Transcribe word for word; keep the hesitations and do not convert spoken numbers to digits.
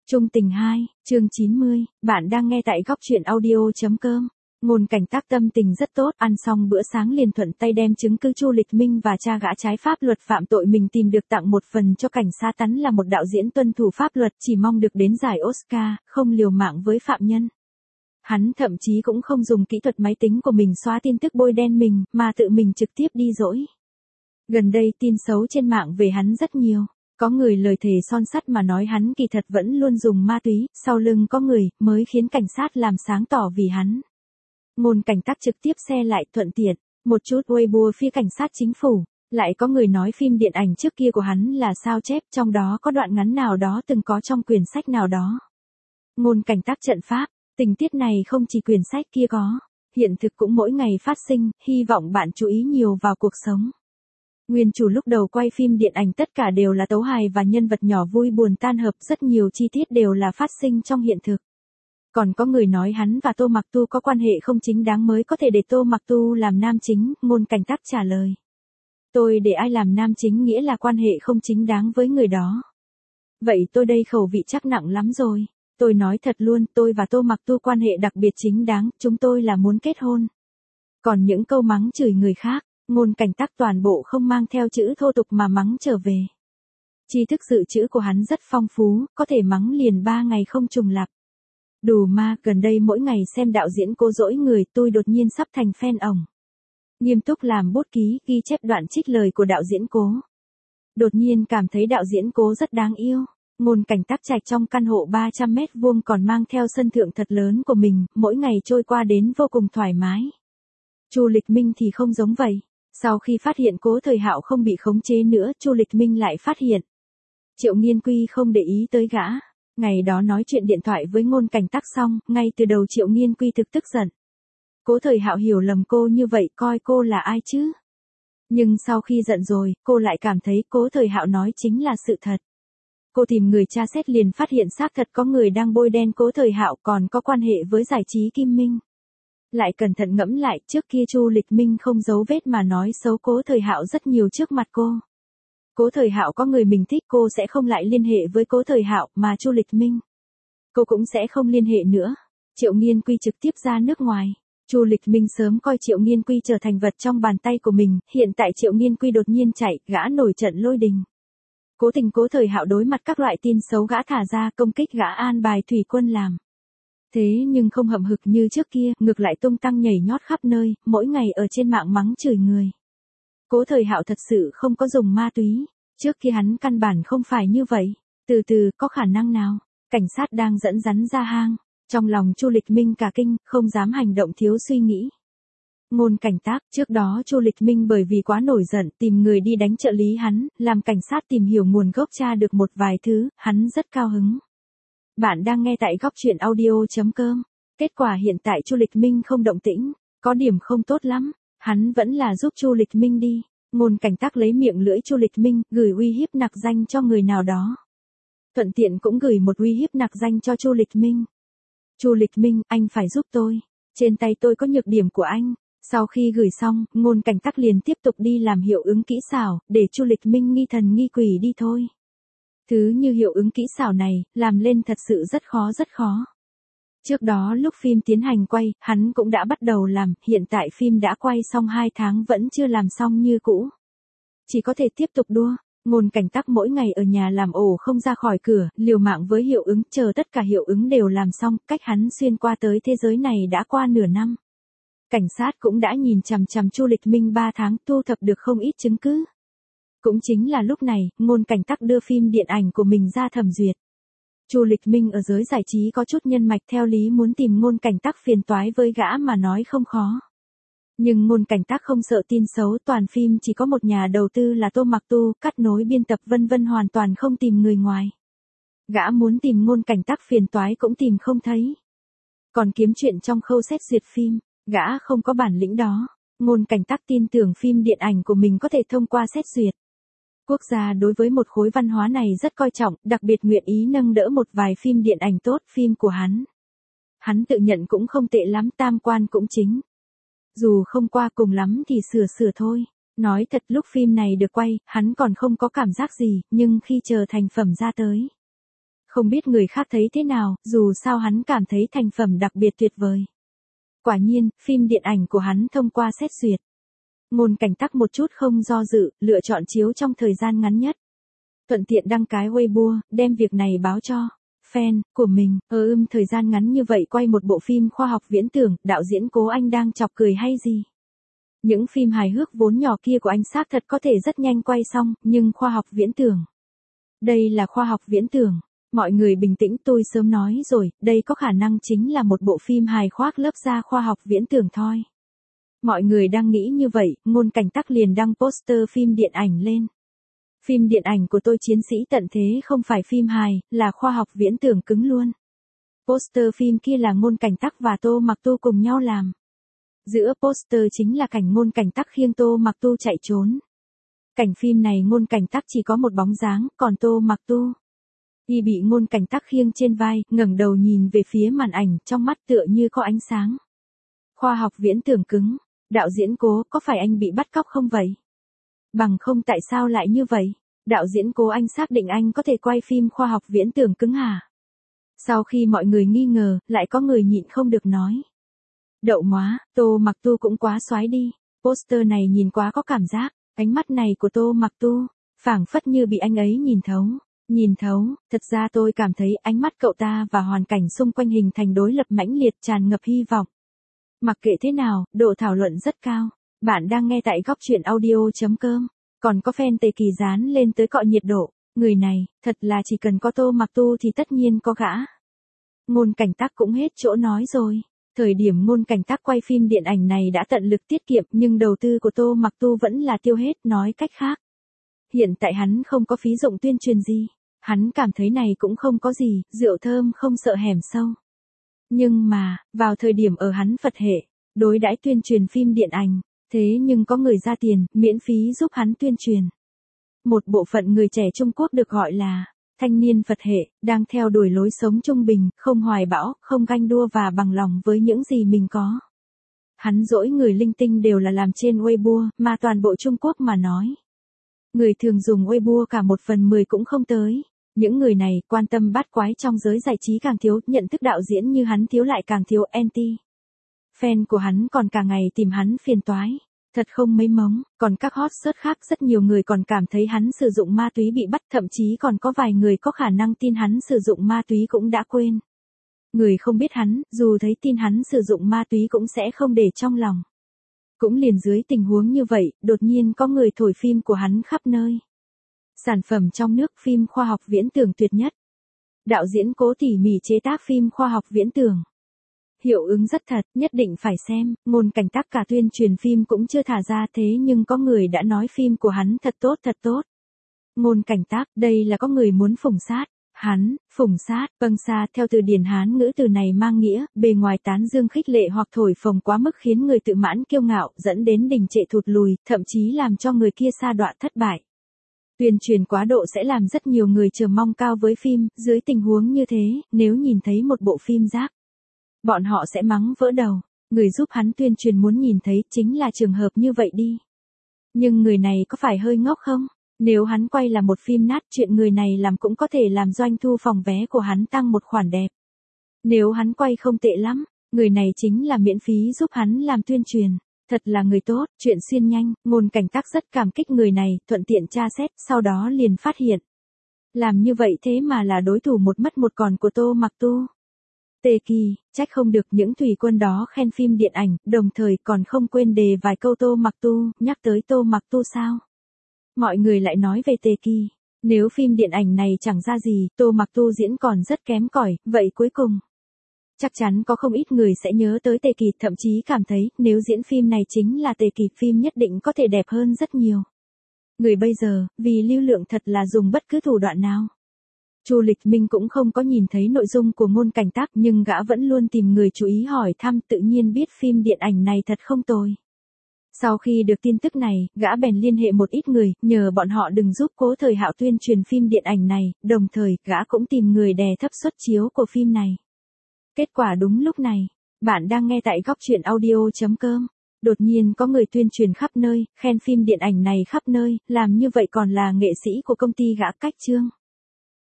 Trung tình hai, chương chín mươi, bạn đang nghe tại góc truyện audio.com. Ngôn Cảnh Tác tâm tình rất tốt, ăn xong bữa sáng liền thuận tay đem chứng cứ Chu Lịch Minh và cha gã trái pháp luật phạm tội mình tìm được tặng một phần cho cảnh sát. Tắn là một đạo diễn tuân thủ pháp luật, chỉ mong được đến giải Oscar, không liều mạng với phạm nhân. Hắn thậm chí cũng không dùng kỹ thuật máy tính của mình xóa tin tức bôi đen mình, mà tự mình trực tiếp đi dỗi. Gần đây tin xấu trên mạng về hắn rất nhiều. Có người lời thề son sắt mà nói hắn kỳ thật vẫn luôn dùng ma túy, sau lưng có người, mới khiến cảnh sát làm sáng tỏ vì hắn. Ngôn Cảnh Tác trực tiếp xe lại thuận tiện, một chút Weibo phía cảnh sát chính phủ, lại có người nói phim điện ảnh trước kia của hắn là sao chép, trong đó có đoạn ngắn nào đó từng có trong quyển sách nào đó. Ngôn Cảnh Tác trận pháp, tình tiết này không chỉ quyển sách kia có, hiện thực cũng mỗi ngày phát sinh, hy vọng bạn chú ý nhiều vào cuộc sống. Nguyên chủ lúc đầu quay phim điện ảnh tất cả đều là tấu hài và nhân vật nhỏ vui buồn tan hợp, rất nhiều chi tiết đều là phát sinh trong hiện thực. Còn có người nói hắn và Tô Mặc Tu có quan hệ không chính đáng mới có thể để Tô Mặc Tu làm nam chính, Ngôn Cảnh Tác trả lời. Tôi để ai làm nam chính nghĩa là quan hệ không chính đáng với người đó. Vậy tôi đây khẩu vị chắc nặng lắm rồi. Tôi nói thật luôn, tôi và Tô Mặc Tu quan hệ đặc biệt chính đáng, chúng tôi là muốn kết hôn. Còn những câu mắng chửi người khác, Ngôn Cảnh Tác toàn bộ không mang theo chữ thô tục mà mắng trở về. Tri thức dự trữ của hắn rất phong phú, có thể mắng liền ba ngày không trùng lặp. Đủ ma, gần đây mỗi ngày xem đạo diễn Cố dỗi người, tôi đột nhiên sắp thành fan ổng. Nghiêm túc làm bút ký, ghi chép đoạn trích lời của đạo diễn Cố. Đột nhiên cảm thấy đạo diễn Cố rất đáng yêu. Ngôn Cảnh Tác trạch trong căn hộ ba trăm mét vuông còn mang theo sân thượng thật lớn của mình, mỗi ngày trôi qua đến vô cùng thoải mái. Chu Lịch Minh thì không giống vậy. Sau khi phát hiện Cố Thời Hạo không bị khống chế nữa, Chu Lịch Minh lại phát hiện Triệu Nghiên Quy không để ý tới gã. Ngày đó nói chuyện điện thoại với Ngôn Cảnh Tác xong, ngay từ đầu Triệu Nghiên Quy thực tức giận. Cố Thời Hạo hiểu lầm cô như vậy, coi cô là ai chứ? Nhưng sau khi giận rồi, cô lại cảm thấy Cố Thời Hạo nói chính là sự thật. Cô tìm người tra xét liền phát hiện xác thật có người đang bôi đen Cố Thời Hạo, còn có quan hệ với giải trí Kim Minh. Lại cẩn thận ngẫm lại, trước kia Chu Lịch Minh không giấu vết mà nói xấu Cố Thời Hạo rất nhiều trước mặt cô. Cố Thời Hạo có người mình thích, cô sẽ không lại liên hệ với Cố Thời Hạo, mà Chu Lịch Minh, cô cũng sẽ không liên hệ nữa. Triệu Nghiên Quy trực tiếp ra nước ngoài. Chu Lịch Minh sớm coi Triệu Nghiên Quy trở thành vật trong bàn tay của mình, hiện tại Triệu Nghiên Quy đột nhiên chạy, gã nổi trận lôi đình. Cố tình Cố Thời Hạo đối mặt các loại tin xấu gã thả ra công kích gã, an bài thủy quân làm. Thế nhưng không hậm hực như trước kia, ngược lại tung tăng nhảy nhót khắp nơi, mỗi ngày ở trên mạng mắng chửi người. Cố Thời Hạo thật sự không có dùng ma túy, trước kia hắn căn bản không phải như vậy. Từ từ, có khả năng nào? Cảnh sát đang dẫn rắn ra hang. Trong lòng Chu Lịch Minh cả kinh, không dám hành động thiếu suy nghĩ. Ngôn Cảnh Tác, trước đó Chu Lịch Minh bởi vì quá nổi giận, tìm người đi đánh trợ lý hắn, làm cảnh sát tìm hiểu nguồn gốc tra được một vài thứ, hắn rất cao hứng. Bạn đang nghe tại góc truyện audio.com. Kết quả hiện tại Chu Lịch Minh không động tĩnh, có điểm không tốt lắm, hắn vẫn là giúp Chu Lịch Minh đi. Ngôn Cảnh Tác lấy miệng lưỡi Chu Lịch Minh, gửi uy hiếp nặc danh cho người nào đó. Thuận tiện cũng gửi một uy hiếp nặc danh cho Chu Lịch Minh. Chu Lịch Minh, anh phải giúp tôi. Trên tay tôi có nhược điểm của anh. Sau khi gửi xong, Ngôn Cảnh Tác liền tiếp tục đi làm hiệu ứng kỹ xảo, để Chu Lịch Minh nghi thần nghi quỷ đi thôi. Thứ như hiệu ứng kỹ xảo này, làm lên thật sự rất khó rất khó. Trước đó lúc phim tiến hành quay, hắn cũng đã bắt đầu làm, hiện tại phim đã quay xong hai tháng vẫn chưa làm xong như cũ. Chỉ có thể tiếp tục đua. Ngôn Cảnh Tác mỗi ngày ở nhà làm ổ không ra khỏi cửa, liều mạng với hiệu ứng, chờ tất cả hiệu ứng đều làm xong, cách hắn xuyên qua tới thế giới này đã qua nửa năm. Cảnh sát cũng đã nhìn chằm chằm Chu Lịch Minh ba tháng, thu thập được không ít chứng cứ. Cũng chính là lúc này, Ngôn Cảnh Tác đưa phim điện ảnh của mình ra thẩm duyệt. Chu Lịch Minh ở giới giải trí có chút nhân mạch, theo lý muốn tìm Ngôn Cảnh Tác phiền toái với gã mà nói không khó. Nhưng Ngôn Cảnh Tác không sợ tin xấu, toàn phim chỉ có một nhà đầu tư là Tô Mặc Tu, cắt nối biên tập vân vân hoàn toàn không tìm người ngoài. Gã muốn tìm Ngôn Cảnh Tác phiền toái cũng tìm không thấy. Còn kiếm chuyện trong khâu xét duyệt phim, gã không có bản lĩnh đó. Ngôn Cảnh Tác tin tưởng phim điện ảnh của mình có thể thông qua xét duyệt. Quốc gia đối với một khối văn hóa này rất coi trọng, đặc biệt nguyện ý nâng đỡ một vài phim điện ảnh tốt, phim của hắn. Hắn tự nhận cũng không tệ lắm, tam quan cũng chính. Dù không qua cùng lắm thì sửa sửa thôi. Nói thật lúc phim này được quay, hắn còn không có cảm giác gì, nhưng khi chờ thành phẩm ra tới. Không biết người khác thấy thế nào, dù sao hắn cảm thấy thành phẩm đặc biệt tuyệt vời. Quả nhiên, phim điện ảnh của hắn thông qua xét duyệt. Ngôn Cảnh Tắc một chút không do dự, lựa chọn chiếu trong thời gian ngắn nhất. Thuận tiện đăng cái Weibo, đem việc này báo cho fan của mình. Ờ ưm thời gian ngắn như vậy quay một bộ phim khoa học viễn tưởng, đạo diễn Cố Anh đang chọc cười hay gì? Những phim hài hước vốn nhỏ kia của anh xác thật có thể rất nhanh quay xong, nhưng khoa học viễn tưởng. Đây là khoa học viễn tưởng. Mọi người bình tĩnh, tôi sớm nói rồi, đây có khả năng chính là một bộ phim hài khoác lớp da khoa học viễn tưởng thôi. Mọi người đang nghĩ như vậy, Ngôn Cảnh Tắc liền đăng poster phim điện ảnh lên. Phim điện ảnh của tôi chiến sĩ tận thế không phải phim hài, là khoa học viễn tưởng cứng luôn. Poster phim kia là Ngôn Cảnh Tắc và Tô Mặc Tu cùng nhau làm. Giữa poster chính là cảnh Ngôn Cảnh Tắc khiêng Tô Mặc Tu chạy trốn. Cảnh phim này Ngôn Cảnh Tắc chỉ có một bóng dáng, còn Tô Mặc Tu y bị Ngôn Cảnh Tắc khiêng trên vai, ngẩng đầu nhìn về phía màn ảnh, trong mắt tựa như có ánh sáng. Khoa học viễn tưởng cứng. Đạo diễn Cố, có phải anh bị bắt cóc không vậy? Bằng không tại sao lại như vậy? Đạo diễn Cố, anh xác định anh có thể quay phim khoa học viễn tưởng cứng hả? Sau khi mọi người nghi ngờ, lại có người nhịn không được nói. Đậu móa, Tô Mặc Tu cũng quá xoái đi. Poster này nhìn quá có cảm giác. Ánh mắt này của Tô Mặc Tu, phảng phất như bị anh ấy nhìn thấu. Nhìn thấu, thật ra tôi cảm thấy ánh mắt cậu ta và hoàn cảnh xung quanh hình thành đối lập mãnh liệt, tràn ngập hy vọng. Mặc kệ thế nào, độ thảo luận rất cao. Bạn đang nghe tại góc truyện audio chấm com. Còn có fan Tề Kỳ dán lên tới cọ nhiệt độ. Người này, thật là chỉ cần có Tô Mặc Tu thì tất nhiên có gã. Ngôn Cảnh Tắc cũng hết chỗ nói rồi. Thời điểm Ngôn Cảnh Tắc quay phim điện ảnh này đã tận lực tiết kiệm, nhưng đầu tư của Tô Mặc Tu vẫn là tiêu hết, nói cách khác. Hiện tại hắn không có phí dụng tuyên truyền gì. Hắn cảm thấy này cũng không có gì, rượu thơm không sợ hẻm sâu. Nhưng mà, vào thời điểm ở hắn Phật hệ, đối đãi tuyên truyền phim điện ảnh, thế nhưng có người ra tiền, miễn phí giúp hắn tuyên truyền. Một bộ phận người trẻ Trung Quốc được gọi là thanh niên Phật hệ, đang theo đuổi lối sống trung bình, không hoài bão, không ganh đua và bằng lòng với những gì mình có. Hắn dỗi người linh tinh đều là làm trên Weibo, mà toàn bộ Trung Quốc mà nói. Người thường dùng Weibo cả một phần mười cũng không tới. Những người này quan tâm bát quái trong giới giải trí càng thiếu, nhận thức đạo diễn như hắn thiếu lại càng thiếu, anti. Fan của hắn còn cả ngày tìm hắn phiền toái. Thật không mấy mống, còn các hot search khác rất nhiều người còn cảm thấy hắn sử dụng ma túy bị bắt, thậm chí còn có vài người có khả năng tin hắn sử dụng ma túy cũng đã quên. Người không biết hắn, dù thấy tin hắn sử dụng ma túy cũng sẽ không để trong lòng. Cũng liền dưới tình huống như vậy, đột nhiên có người thổi phim của hắn khắp nơi. Sản phẩm trong nước phim khoa học viễn tưởng tuyệt nhất. Đạo diễn Cố tỉ mỉ chế tác phim khoa học viễn tưởng. Hiệu ứng rất thật, nhất định phải xem. Ngôn Cảnh Tắc cả tuyên truyền phim cũng chưa thả ra, thế nhưng có người đã nói phim của hắn thật tốt thật tốt. Ngôn Cảnh Tắc, đây là có người muốn phủng sát. Hắn, phủng sát, vâng xa, theo từ điển Hán ngữ từ này mang nghĩa, bề ngoài tán dương khích lệ hoặc thổi phồng quá mức khiến người tự mãn kiêu ngạo, dẫn đến đình trệ thụt lùi, thậm chí làm cho người kia sa đọa thất bại. Tuyên truyền quá độ sẽ làm rất nhiều người chờ mong cao với phim, dưới tình huống như thế, nếu nhìn thấy một bộ phim rác, bọn họ sẽ mắng vỡ đầu. Người giúp hắn tuyên truyền muốn nhìn thấy chính là trường hợp như vậy đi. Nhưng người này có phải hơi ngốc không? Nếu hắn quay là một phim nát, chuyện người này làm cũng có thể làm doanh thu phòng vé của hắn tăng một khoản đẹp. Nếu hắn quay không tệ lắm, người này chính là miễn phí giúp hắn làm tuyên truyền. Thật là người tốt, chuyện xuyên nhanh. Ngôn Cảnh Tắc rất cảm kích người này, thuận tiện tra xét, sau đó liền phát hiện. Làm như vậy thế mà là đối thủ một mất một còn của Tô Mặc Tu. Tề Kỳ, trách không được những thủy quân đó khen phim điện ảnh, đồng thời còn không quên đề vài câu Tô Mặc Tu, nhắc tới Tô Mặc Tu sao. Mọi người lại nói về Tề Kỳ, nếu phim điện ảnh này chẳng ra gì, Tô Mặc Tu diễn còn rất kém cỏi, vậy cuối cùng. Chắc chắn có không ít người sẽ nhớ tới Tề Kỳ, thậm chí cảm thấy, nếu diễn phim này chính là Tề Kỳ, phim nhất định có thể đẹp hơn rất nhiều. Người bây giờ, vì lưu lượng thật là dùng bất cứ thủ đoạn nào. Chu Lịch Minh cũng không có nhìn thấy nội dung của Ngôn Cảnh Tắc, nhưng gã vẫn luôn tìm người chú ý hỏi thăm, tự nhiên biết phim điện ảnh này thật không tồi. Sau khi được tin tức này, gã bèn liên hệ một ít người, nhờ bọn họ đừng giúp Cố Thời Hạo tuyên truyền phim điện ảnh này, đồng thời, gã cũng tìm người đè thấp suất chiếu của phim này. Kết quả đúng lúc này, bạn đang nghe tại góc truyện audio chấm com. Đột nhiên có người tuyên truyền khắp nơi, khen phim điện ảnh này khắp nơi, làm như vậy còn là nghệ sĩ của công ty gã cách chương.